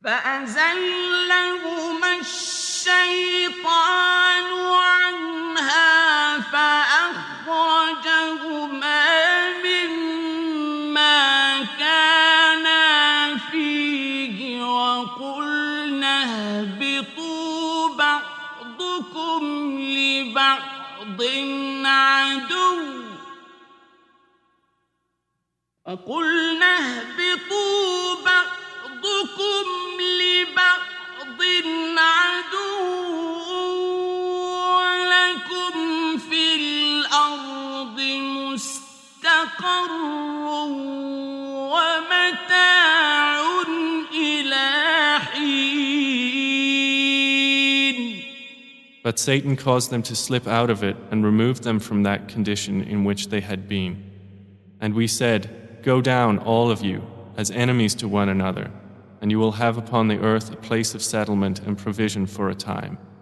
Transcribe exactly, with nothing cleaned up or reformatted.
فأزلهما الشيطان عنها فأخرجهما مما كانا فيه وقلنا اهبطوا بعضكم لبعض عدو وقلنا اهبطوا بعضكم لبعض عدو ولكم في الأرض مستقر ومتاع إلى حين. But Satan caused them to slip out of it and removed them from that condition in which they had been. And we said, "Go down, all of you, as enemies to one another, and you will have upon the earth a place of settlement and provision for a time."